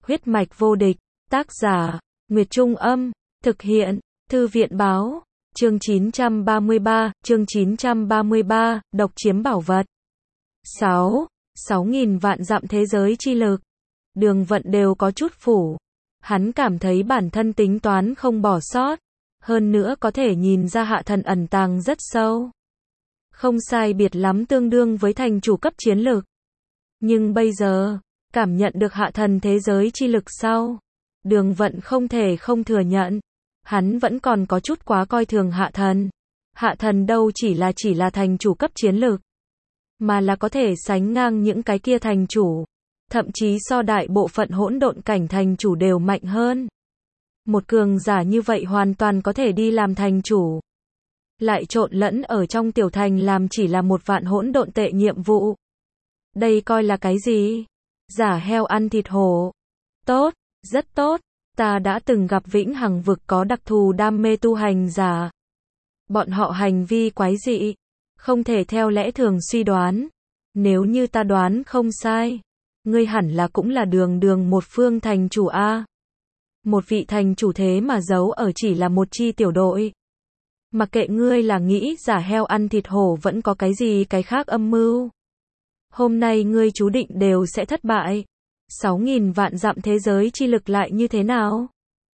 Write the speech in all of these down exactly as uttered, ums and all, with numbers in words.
Huyết mạch vô địch, tác giả, Nguyệt Trung Âm, thực hiện, Thư viện Báo, chương chín trăm ba mươi ba, chương chín trăm ba mươi ba, độc chiếm bảo vật. sáu. sáu nghìn vạn dặm thế giới chi lực. Đường Vận đều có chút phủ. Hắn cảm thấy bản thân tính toán không bỏ sót. Hơn nữa có thể nhìn ra Hạ Thần ẩn tàng rất sâu. Không sai biệt lắm tương đương với thành chủ cấp chiến lực. Nhưng bây giờ, cảm nhận được Hạ Thần thế giới chi lực sau, Đường Vận không thể không thừa nhận. Hắn vẫn còn có chút quá coi thường Hạ Thần. Hạ Thần đâu chỉ là chỉ là thành chủ cấp chiến lực, mà là có thể sánh ngang những cái kia thành chủ. Thậm chí so đại bộ phận hỗn độn cảnh thành chủ đều mạnh hơn. Một cường giả như vậy hoàn toàn có thể đi làm thành chủ. Lại trộn lẫn ở trong tiểu thành làm chỉ là một vạn hỗn độn tệ nhiệm vụ. Đây coi là cái gì? Giả heo ăn thịt hổ. Tốt, rất tốt. Ta đã từng gặp vĩnh hằng vực có đặc thù đam mê tu hành giả. Bọn họ hành vi quái dị, không thể theo lẽ thường suy đoán. Nếu như ta đoán không sai, ngươi hẳn là cũng là đường đường một phương thành chủ A. Một vị thành chủ thế mà giấu ở chỉ là một chi tiểu đội. Mặc kệ ngươi là nghĩ giả heo ăn thịt hổ vẫn có cái gì cái khác âm mưu. Hôm nay ngươi chú định đều sẽ thất bại. Sáu nghìn vạn dặm thế giới chi lực lại như thế nào?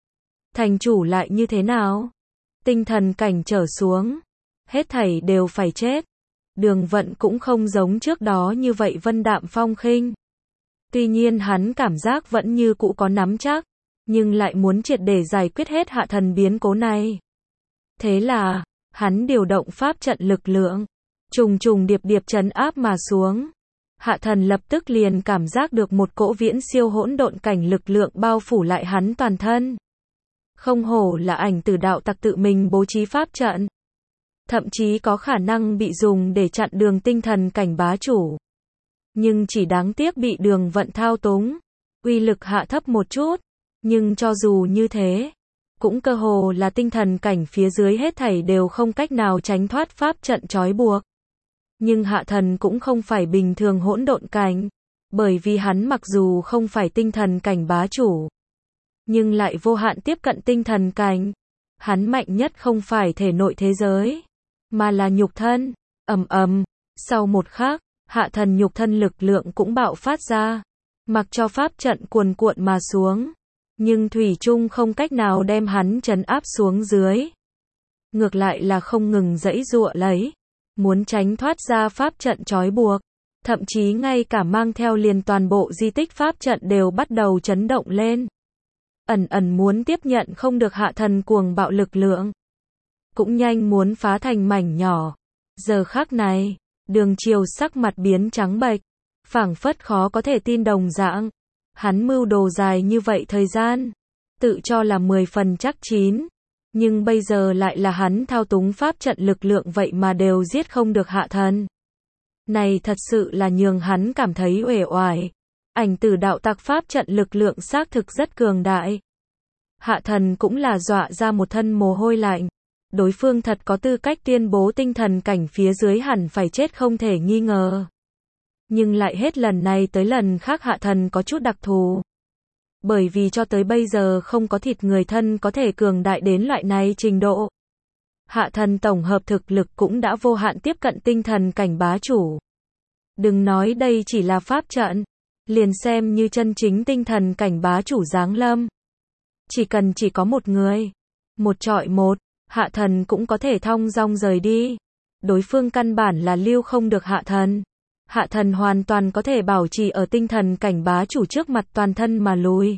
Thành chủ lại như thế nào? Tinh thần cảnh trở xuống, hết thảy đều phải chết. Đường Vận cũng không giống trước đó như vậy vân đạm phong khinh. Tuy nhiên hắn cảm giác vẫn như cũ có nắm chắc, nhưng lại muốn triệt để giải quyết hết Hạ Thần biến cố này. Thế là, hắn điều động pháp trận lực lượng, trùng trùng điệp điệp trấn áp mà xuống. Hạ Thần lập tức liền cảm giác được một cỗ viễn siêu hỗn độn cảnh lực lượng bao phủ lại hắn toàn thân. Không hổ là ảnh tử đạo tặc tự mình bố trí pháp trận. Thậm chí có khả năng bị dùng để chặn đường tinh thần cảnh bá chủ. Nhưng chỉ đáng tiếc bị Đường Vận thao túng. Uy lực hạ thấp một chút. Nhưng cho dù như thế, cũng cơ hồ là tinh thần cảnh phía dưới hết thảy đều không cách nào tránh thoát pháp trận trói buộc. Nhưng Hạ Thần cũng không phải bình thường hỗn độn cảnh, bởi vì hắn mặc dù không phải tinh thần cảnh bá chủ, nhưng lại vô hạn tiếp cận tinh thần cảnh. Hắn mạnh nhất không phải thể nội thế giới, mà là nhục thân. Ầm ầm, sau một khắc, Hạ Thần nhục thân lực lượng cũng bạo phát ra, mặc cho pháp trận cuồn cuộn mà xuống, nhưng thủy chung không cách nào đem hắn trấn áp xuống dưới. Ngược lại là không ngừng giãy giụa lấy, muốn tránh thoát ra pháp trận trói buộc, thậm chí ngay cả mang theo liền toàn bộ di tích pháp trận đều bắt đầu chấn động lên. Ẩn ẩn muốn tiếp nhận không được Hạ Thần cuồng bạo lực lượng, cũng nhanh muốn phá thành mảnh nhỏ. Giờ khắc này, Đường Triều sắc mặt biến trắng bệch, phảng phất khó có thể tin đồng dạng. Hắn mưu đồ dài như vậy thời gian, tự cho là mười phần chắc chín, nhưng bây giờ lại là hắn thao túng pháp trận lực lượng vậy mà đều giết không được Hạ Thần. Này thật sự là nhường hắn cảm thấy uể oải. Ảnh tử đạo tặc pháp trận lực lượng xác thực rất cường đại. Hạ Thần cũng là dọa ra một thân mồ hôi lạnh. Đối phương thật có tư cách tuyên bố tinh thần cảnh phía dưới hẳn phải chết không thể nghi ngờ. Nhưng lại hết lần này tới lần khác Hạ Thần có chút đặc thù. Bởi vì cho tới bây giờ không có thịt người thân có thể cường đại đến loại này trình độ. Hạ Thần tổng hợp thực lực cũng đã vô hạn tiếp cận tinh thần cảnh bá chủ. Đừng nói đây chỉ là pháp trận, liền xem như chân chính tinh thần cảnh bá chủ giáng lâm. Chỉ cần chỉ có một người, một trọi một, Hạ Thần cũng có thể thong dong rời đi. Đối phương căn bản là lưu không được Hạ Thần. Hạ Thần hoàn toàn có thể bảo trì ở tinh thần cảnh bá chủ trước mặt toàn thân mà lùi.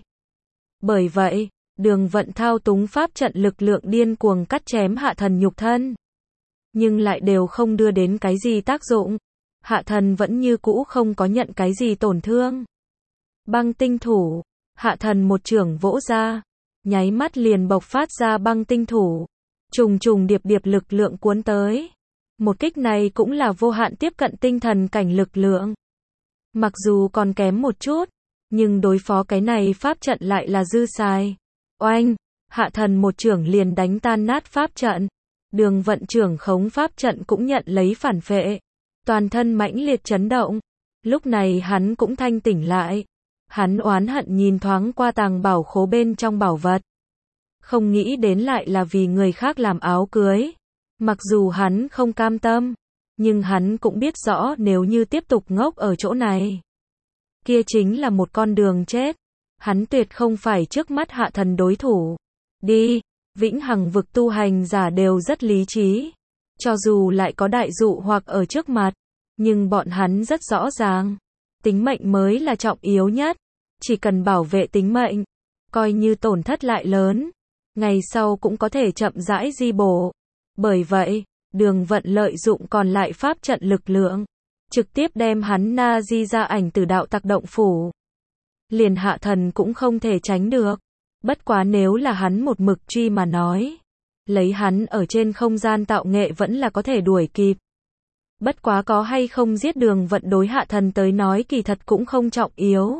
Bởi vậy, Đường Vận thao túng pháp trận lực lượng điên cuồng cắt chém Hạ Thần nhục thân. Nhưng lại đều không đưa đến cái gì tác dụng. Hạ Thần vẫn như cũ không có nhận cái gì tổn thương. Băng tinh thủ, Hạ Thần một chưởng vỗ ra, nháy mắt liền bộc phát ra băng tinh thủ. Trùng trùng điệp điệp lực lượng cuốn tới. Một kích này cũng là vô hạn tiếp cận tinh thần cảnh lực lượng. Mặc dù còn kém một chút, nhưng đối phó cái này pháp trận lại là dư xài. Oanh, Hạ Thần một chưởng liền đánh tan nát pháp trận. Đường Vận trưởng khống pháp trận cũng nhận lấy phản phệ. Toàn thân mãnh liệt chấn động. Lúc này hắn cũng thanh tỉnh lại. Hắn oán hận nhìn thoáng qua tàng bảo khố bên trong bảo vật. Không nghĩ đến lại là vì người khác làm áo cưới. Mặc dù hắn không cam tâm, nhưng hắn cũng biết rõ nếu như tiếp tục ngốc ở chỗ này, kia chính là một con đường chết. Hắn tuyệt không phải trước mắt Hạ Thần đối thủ. Đi, vĩnh hằng vực tu hành giả đều rất lý trí. Cho dù lại có đại dụ hoặc ở trước mặt, nhưng bọn hắn rất rõ ràng, tính mệnh mới là trọng yếu nhất. Chỉ cần bảo vệ tính mệnh, coi như tổn thất lại lớn, ngày sau cũng có thể chậm rãi di bổ. Bởi vậy, Đường Vận lợi dụng còn lại pháp trận lực lượng, trực tiếp đem hắn na di ra Ảnh Tử Đạo Tặc động phủ. Liền Hạ Thần cũng không thể tránh được. Bất quá nếu là hắn một mực truy mà nói, lấy hắn ở trên không gian tạo nghệ vẫn là có thể đuổi kịp. Bất quá có hay không giết Đường Vận đối Hạ Thần tới nói kỳ thật cũng không trọng yếu.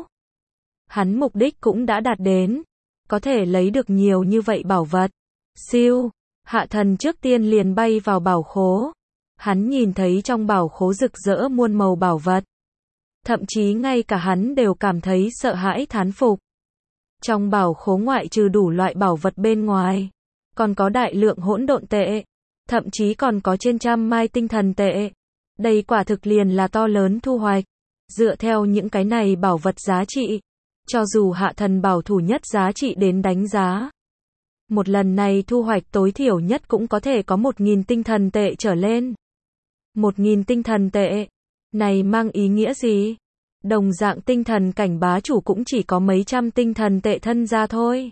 Hắn mục đích cũng đã đạt đến, có thể lấy được nhiều như vậy bảo vật. Siêu, Hạ Thần trước tiên liền bay vào bảo khố. Hắn nhìn thấy trong bảo khố rực rỡ muôn màu bảo vật. Thậm chí ngay cả hắn đều cảm thấy sợ hãi thán phục. Trong bảo khố ngoại trừ đủ loại bảo vật bên ngoài, còn có đại lượng hỗn độn tệ, thậm chí còn có trên trăm mai tinh thần tệ. Đây quả thực liền là to lớn thu hoạch. Dựa theo những cái này bảo vật giá trị, cho dù Hạ Thần bảo thủ nhất giá trị đến đánh giá, một lần này thu hoạch tối thiểu nhất cũng có thể có một nghìn tinh thần tệ trở lên. Một nghìn tinh thần tệ, này mang ý nghĩa gì? Đồng dạng tinh thần cảnh bá chủ cũng chỉ có mấy trăm tinh thần tệ thân ra thôi.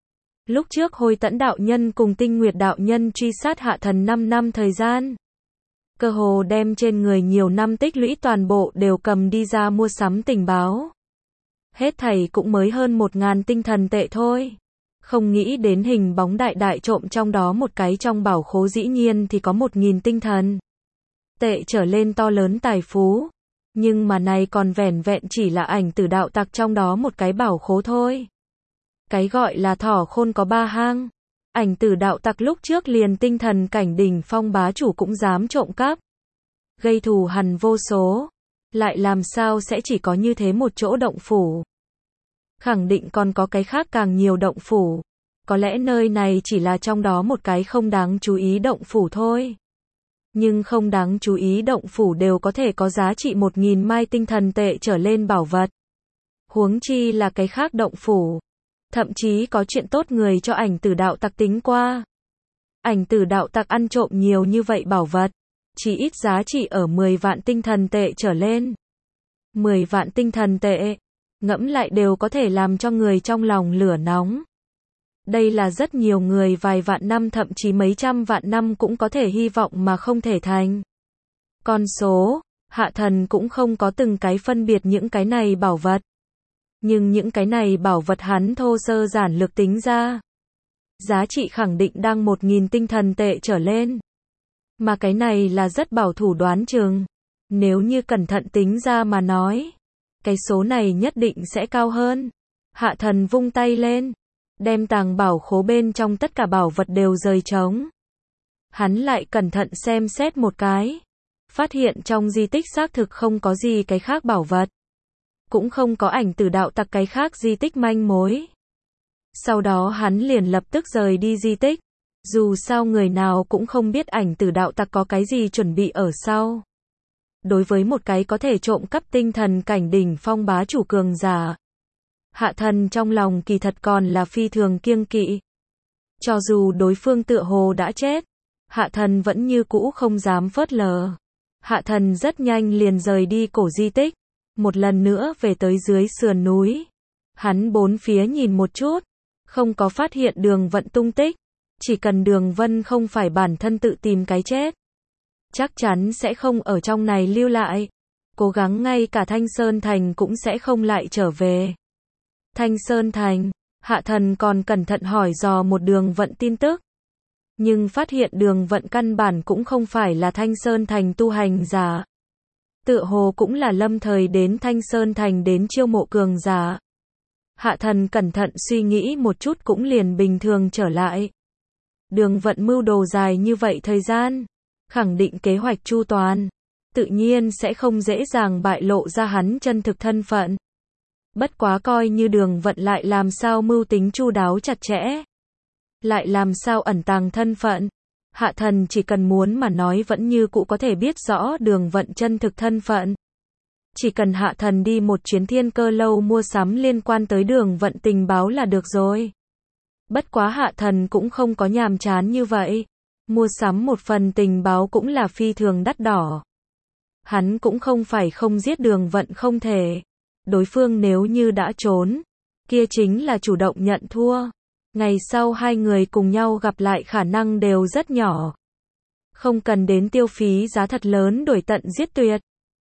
Lúc trước Hôi Tẫn đạo nhân cùng Tinh Nguyệt đạo nhân truy sát Hạ Thần năm năm thời gian, cơ hồ đem trên người nhiều năm tích lũy toàn bộ đều cầm đi ra mua sắm tình báo. Hết thảy cũng mới hơn một ngàn tinh thần tệ thôi. Không nghĩ đến hình bóng đại đại trộm trong đó một cái trong bảo khố dĩ nhiên thì có một nghìn tinh thần tệ trở lên to lớn tài phú. Nhưng mà này còn vẻn vẹn chỉ là Ảnh Tử Đạo Tặc trong đó một cái bảo khố thôi. Cái gọi là thỏ khôn có ba hang. Ảnh Tử Đạo Tặc lúc trước liền tinh thần cảnh đỉnh phong bá chủ cũng dám trộm cắp, gây thù hằn vô số. Lại làm sao sẽ chỉ có như thế một chỗ động phủ? Khẳng định còn có cái khác càng nhiều động phủ. Có lẽ nơi này chỉ là trong đó một cái không đáng chú ý động phủ thôi. Nhưng không đáng chú ý động phủ đều có thể có giá trị một nghìn mai tinh thần tệ trở lên bảo vật. Huống chi là cái khác động phủ. Thậm chí có chuyện tốt người cho Ảnh Tử Đạo Tặc tính qua. Ảnh Tử Đạo Tặc ăn trộm nhiều như vậy bảo vật, chỉ ít giá trị ở mười vạn tinh thần tệ trở lên. mười vạn tinh thần tệ, ngẫm lại đều có thể làm cho người trong lòng lửa nóng. Đây là rất nhiều người vài vạn năm thậm chí mấy trăm vạn năm cũng có thể hy vọng mà không thể thành. Con số, Hạ Thần cũng không có từng cái phân biệt những cái này bảo vật. Nhưng những cái này bảo vật hắn thô sơ giản lược tính ra, giá trị khẳng định đang một nghìn tinh thần tệ trở lên. Mà cái này là rất bảo thủ đoán chừng. Nếu như cẩn thận tính ra mà nói, cái số này nhất định sẽ cao hơn. Hạ Thần vung tay lên, đem tàng bảo khố bên trong tất cả bảo vật đều rời trống. Hắn lại cẩn thận xem xét một cái, phát hiện trong di tích xác thực không có gì cái khác bảo vật, cũng không có Ảnh Tử Đạo Tặc cái khác di tích manh mối. Sau đó hắn liền lập tức rời đi di tích. Dù sao người nào cũng không biết Ảnh Tử Đạo Tặc có cái gì chuẩn bị ở sau. Đối với một cái có thể trộm cắp tinh thần cảnh đỉnh phong bá chủ cường giả, Hạ Thần trong lòng kỳ thật còn là phi thường kiêng kỵ. Cho dù đối phương tựa hồ đã chết, Hạ Thần vẫn như cũ không dám phớt lờ. Hạ Thần rất nhanh liền rời đi cổ di tích, một lần nữa về tới dưới sườn núi. Hắn bốn phía nhìn một chút, không có phát hiện Đường Vận tung tích. Chỉ cần Đường Vân không phải bản thân tự tìm cái chết, chắc chắn sẽ không ở trong này lưu lại. Cố gắng ngay cả Thanh Sơn Thành cũng sẽ không lại trở về. Thanh Sơn Thành, Hạ Thần còn cẩn thận hỏi dò một Đường Vận tin tức. Nhưng phát hiện Đường Vận căn bản cũng không phải là Thanh Sơn Thành tu hành giả. Tựa hồ cũng là lâm thời đến Thanh Sơn Thành đến chiêu mộ cường giả. Hạ Thần cẩn thận suy nghĩ một chút cũng liền bình thường trở lại. Đường Vận mưu đồ dài như vậy thời gian, khẳng định kế hoạch chu toàn, tự nhiên sẽ không dễ dàng bại lộ ra hắn chân thực thân phận. Bất quá coi như Đường Vận lại làm sao mưu tính chu đáo chặt chẽ, lại làm sao ẩn tàng thân phận, Hạ Thần chỉ cần muốn mà nói vẫn như cũ có thể biết rõ Đường Vận chân thực thân phận. Chỉ cần Hạ Thần đi một chuyến Thiên Cơ lâu mua sắm liên quan tới Đường Vận tình báo là được rồi. Bất quá Hạ Thần cũng không có nhàm chán như vậy. Mua sắm một phần tình báo cũng là phi thường đắt đỏ. Hắn cũng không phải không giết Đường Vận không thể. Đối phương nếu như đã trốn, kia chính là chủ động nhận thua. Ngày sau hai người cùng nhau gặp lại khả năng đều rất nhỏ. Không cần đến tiêu phí giá thật lớn đuổi tận giết tuyệt.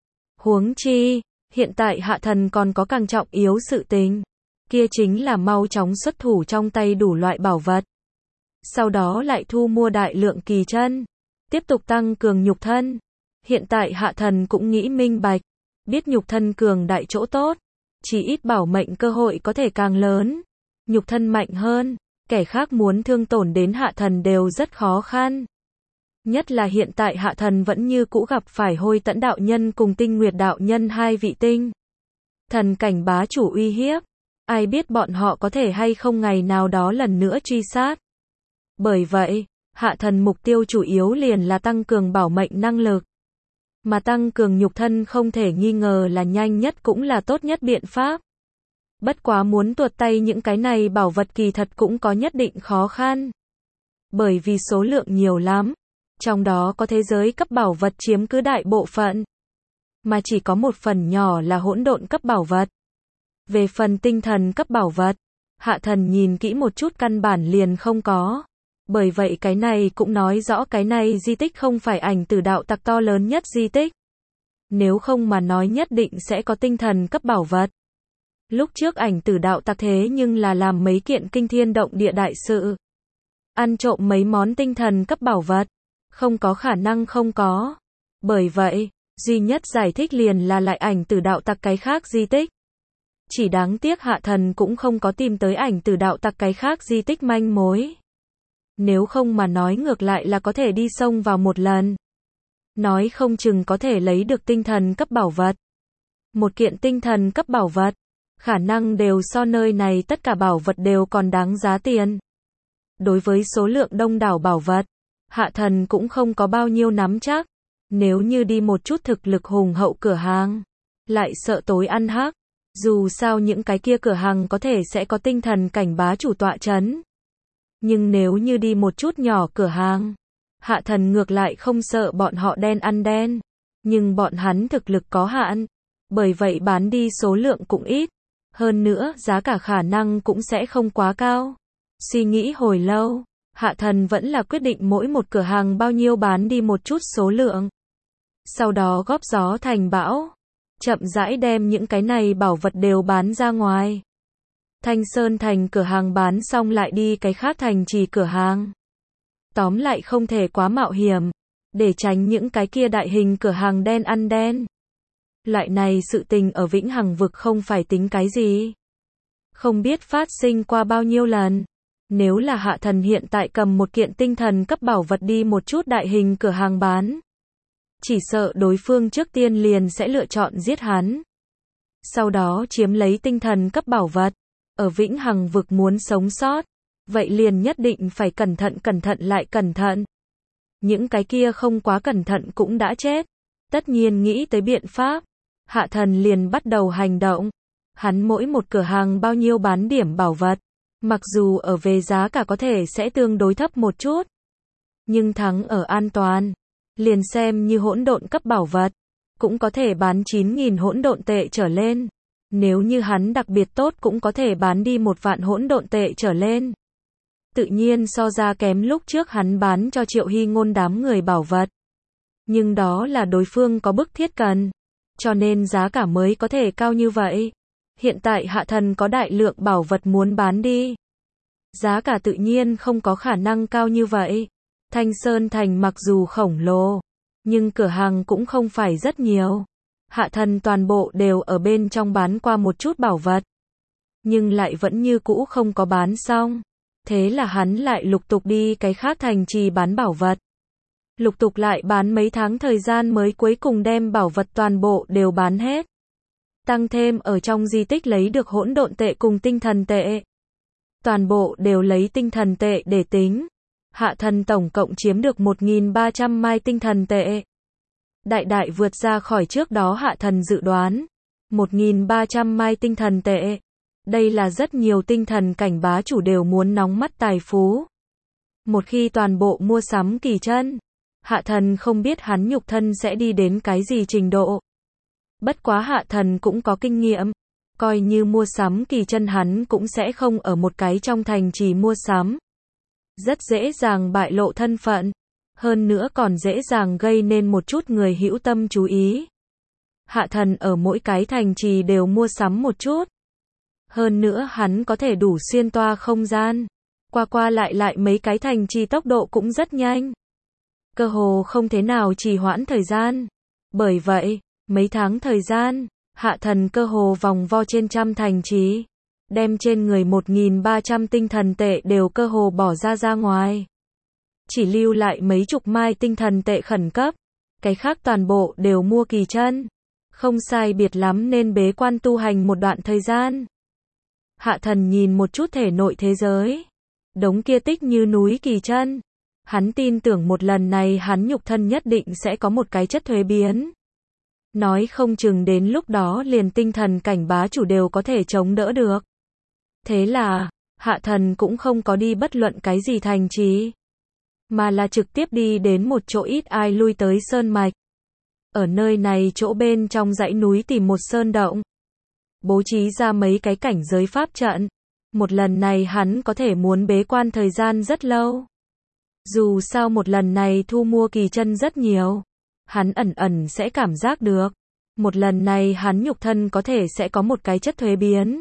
Huống chi, hiện tại Hạ Thần còn có càng trọng yếu sự tình. Kia chính là mau chóng xuất thủ trong tay đủ loại bảo vật. Sau đó lại thu mua đại lượng kỳ chân. Tiếp tục tăng cường nhục thân. Hiện tại Hạ Thần cũng nghĩ minh bạch. Biết nhục thân cường đại chỗ tốt. Chỉ ít bảo mệnh cơ hội có thể càng lớn. Nhục thân mạnh hơn. Kẻ khác muốn thương tổn đến Hạ Thần đều rất khó khăn. Nhất là hiện tại Hạ Thần vẫn như cũ gặp phải Hôi Tẫn đạo nhân cùng Tinh Nguyệt đạo nhân hai vị tinh thần cảnh bá chủ uy hiếp. Ai biết bọn họ có thể hay không ngày nào đó lần nữa truy sát. Bởi vậy, Hạ Thần mục tiêu chủ yếu liền là tăng cường bảo mệnh năng lực. Mà tăng cường nhục thân không thể nghi ngờ là nhanh nhất cũng là tốt nhất biện pháp. Bất quá muốn tuột tay những cái này bảo vật kỳ thật cũng có nhất định khó khăn. Bởi vì số lượng nhiều lắm. Trong đó có thế giới cấp bảo vật chiếm cứ đại bộ phận. Mà chỉ có một phần nhỏ là hỗn độn cấp bảo vật. Về phần tinh thần cấp bảo vật, Hạ Thần nhìn kỹ một chút căn bản liền không có. Bởi vậy cái này cũng nói rõ cái này di tích không phải Ảnh Tử đạo tặc to lớn nhất di tích. Nếu không mà nói nhất định sẽ có tinh thần cấp bảo vật. Lúc trước Ảnh Tử đạo tặc thế nhưng là làm mấy kiện kinh thiên động địa đại sự. Ăn trộm mấy món tinh thần cấp bảo vật. Không có khả năng không có. Bởi vậy, duy nhất giải thích liền là lại Ảnh Tử đạo tặc cái khác di tích. Chỉ đáng tiếc Hạ Thần cũng không có tìm tới Ảnh Tử đạo tặc cái khác di tích manh mối. Nếu không mà nói ngược lại là có thể đi xông vào một lần. Nói không chừng có thể lấy được tinh thần cấp bảo vật. Một kiện tinh thần cấp bảo vật, khả năng đều so nơi này tất cả bảo vật đều còn đáng giá tiền. Đối với số lượng đông đảo bảo vật, Hạ Thần cũng không có bao nhiêu nắm chắc. Nếu như đi một chút thực lực hùng hậu cửa hàng, lại sợ tối ăn hắc. Dù sao những cái kia cửa hàng có thể sẽ có tinh thần cảnh bá chủ tọa chấn. Nhưng nếu như đi một chút nhỏ cửa hàng, Hạ Thần ngược lại không sợ bọn họ đen ăn đen. Nhưng bọn hắn thực lực có hạn. Bởi vậy bán đi số lượng cũng ít. Hơn nữa giá cả khả năng cũng sẽ không quá cao. Suy nghĩ hồi lâu, Hạ Thần vẫn là quyết định mỗi một cửa hàng bao nhiêu bán đi một chút số lượng. Sau đó góp gió thành bão. Chậm rãi đem những cái này bảo vật đều bán ra ngoài. Thanh Sơn thành cửa hàng bán xong lại đi cái khác thành trì cửa hàng. Tóm lại không thể quá mạo hiểm. Để tránh những cái kia đại hình cửa hàng đen ăn đen. Loại này sự tình ở Vĩnh Hằng vực không phải tính cái gì. Không biết phát sinh qua bao nhiêu lần. Nếu là Hạ Thần hiện tại cầm một kiện tinh thần cấp bảo vật đi một chút đại hình cửa hàng bán. Chỉ sợ đối phương trước tiên liền sẽ lựa chọn giết hắn. Sau đó chiếm lấy tinh thần cấp bảo vật. Ở Vĩnh Hằng vực muốn sống sót. Vậy liền nhất định phải cẩn thận cẩn thận lại cẩn thận. Những cái kia không quá cẩn thận cũng đã chết. Tất nhiên nghĩ tới biện pháp. Hạ Thần liền bắt đầu hành động. Hắn mỗi một cửa hàng bao nhiêu bán điểm bảo vật. Mặc dù ở về giá cả có thể sẽ tương đối thấp một chút. Nhưng thắng ở an toàn. Liền xem như hỗn độn cấp bảo vật. Cũng có thể bán chín nghìn hỗn độn tệ trở lên. Nếu như hắn đặc biệt tốt cũng có thể bán đi một vạn hỗn độn tệ trở lên. Tự nhiên so ra kém lúc trước hắn bán cho Triệu Hy Ngôn đám người bảo vật. Nhưng đó là đối phương có bức thiết cần. Cho nên giá cả mới có thể cao như vậy. Hiện tại Hạ Thần có đại lượng bảo vật muốn bán đi. Giá cả tự nhiên không có khả năng cao như vậy. Thanh Sơn thành mặc dù khổng lồ, nhưng cửa hàng cũng không phải rất nhiều. Hạ Thần toàn bộ đều ở bên trong bán qua một chút bảo vật. Nhưng lại vẫn như cũ không có bán xong. Thế là hắn lại lục tục đi cái khác thành trì bán bảo vật. Lục tục lại bán mấy tháng thời gian mới cuối cùng đem bảo vật toàn bộ đều bán hết. tăng thêm ở trong di tích lấy được hỗn độn tệ cùng tinh thần tệ. Toàn bộ đều lấy tinh thần tệ để tính. Hạ thần tổng cộng chiếm được một nghìn ba trăm mai tinh thần tệ. Đại đại vượt ra khỏi trước đó hạ thần dự đoán. một nghìn ba trăm mai tinh thần tệ. Đây là rất nhiều tinh thần cảnh bá chủ đều muốn nóng mắt tài phú. Một khi toàn bộ mua sắm kỳ chân, hạ thần không biết hắn nhục thân sẽ đi đến cái gì trình độ. Bất quá hạ thần cũng có kinh nghiệm. Coi như mua sắm kỳ chân hắn cũng sẽ không ở một cái trong thành trì mua sắm. Rất dễ dàng bại lộ thân phận. Hơn nữa còn dễ dàng gây nên một chút người hữu tâm chú ý. Hạ thần ở mỗi cái thành trì đều mua sắm một chút. Hơn nữa hắn có thể đủ xuyên toa không gian. Qua qua lại lại mấy cái thành trì tốc độ cũng rất nhanh. Cơ hồ không thế nào trì hoãn thời gian. Bởi vậy, mấy tháng thời gian, hạ thần cơ hồ vòng vo trên trăm thành trì. Đem trên người một nghìn ba trăm tinh thần tệ đều cơ hồ bỏ ra ra ngoài. Chỉ lưu lại mấy chục mai tinh thần tệ khẩn cấp. Cái khác toàn bộ đều mua kỳ chân. Không sai biệt lắm nên bế quan tu hành một đoạn thời gian. Hạ thần nhìn một chút thể nội thế giới. Đống kia tích như núi kỳ chân. Hắn tin tưởng một lần này hắn nhục thân nhất định sẽ có một cái chất thuế biến. Nói không chừng đến lúc đó liền tinh thần cảnh bá chủ đều có thể chống đỡ được. Thế là, hạ thần cũng không có đi bất luận cái gì thành trì. Mà là trực tiếp đi đến một chỗ ít ai lui tới sơn mạch. Ở nơi này chỗ bên trong dãy núi tìm một sơn động. Bố trí ra mấy cái cảnh giới pháp trận. Một lần này hắn có thể muốn bế quan thời gian rất lâu. Dù sao một lần này thu mua kỳ chân rất nhiều. Hắn ẩn ẩn sẽ cảm giác được. Một lần này hắn nhục thân có thể sẽ có một cái chất thuế biến.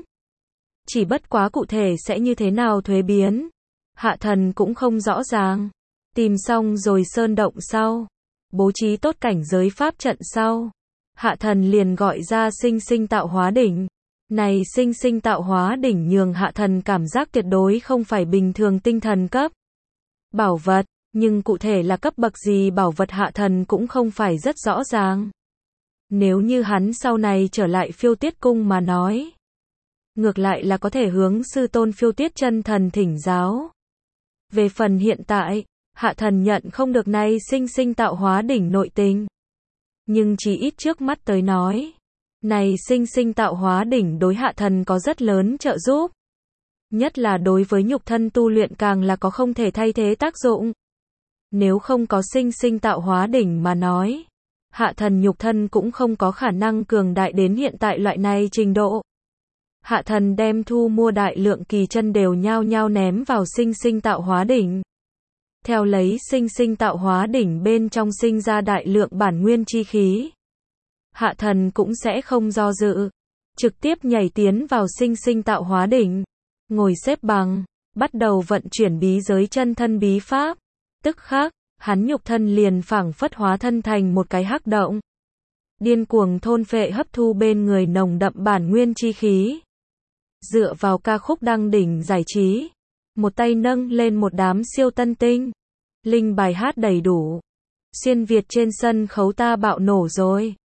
Chỉ bất quá cụ thể sẽ như thế nào thuế biến. Hạ thần cũng không rõ ràng. Tìm xong rồi sơn động sau. Bố trí tốt cảnh giới pháp trận sau. Hạ thần liền gọi ra sinh sinh tạo hóa đỉnh. Này sinh sinh tạo hóa đỉnh nhường hạ thần cảm giác tuyệt đối không phải bình thường tinh thần cấp. Bảo vật, nhưng cụ thể là cấp bậc gì bảo vật hạ thần cũng không phải rất rõ ràng. Nếu như hắn sau này trở lại Phiêu Tiết Cung mà nói. Ngược lại là có thể hướng sư tôn Phiêu Tiết chân thần thỉnh giáo. Về phần hiện tại, hạ thần nhận không được này sinh sinh tạo hóa đỉnh nội tình. Nhưng chỉ ít trước mắt tới nói. Này sinh sinh tạo hóa đỉnh đối hạ thần có rất lớn trợ giúp. Nhất là đối với nhục thân tu luyện càng là có không thể thay thế tác dụng. Nếu không có sinh sinh tạo hóa đỉnh mà nói. Hạ thần nhục thân cũng không có khả năng cường đại đến hiện tại loại này trình độ. Hạ thần đem thu mua đại lượng kỳ chân đều nhao nhao ném vào sinh sinh tạo hóa đỉnh. Theo lấy sinh sinh tạo hóa đỉnh bên trong sinh ra đại lượng bản nguyên chi khí. Hạ thần cũng sẽ không do dự. Trực tiếp nhảy tiến vào sinh sinh tạo hóa đỉnh. Ngồi xếp bằng. Bắt đầu vận chuyển bí giới chân thân bí pháp. Tức khắc, hắn nhục thân liền phảng phất hóa thân thành một cái hắc động. Điên cuồng thôn phệ hấp thu bên người nồng đậm bản nguyên chi khí. Dựa vào ca khúc đăng đỉnh giải trí. Một tay nâng lên một đám siêu tân tinh. Linh bài hát đầy đủ. Xuyên Việt trên sân khấu ta bạo nổ rồi.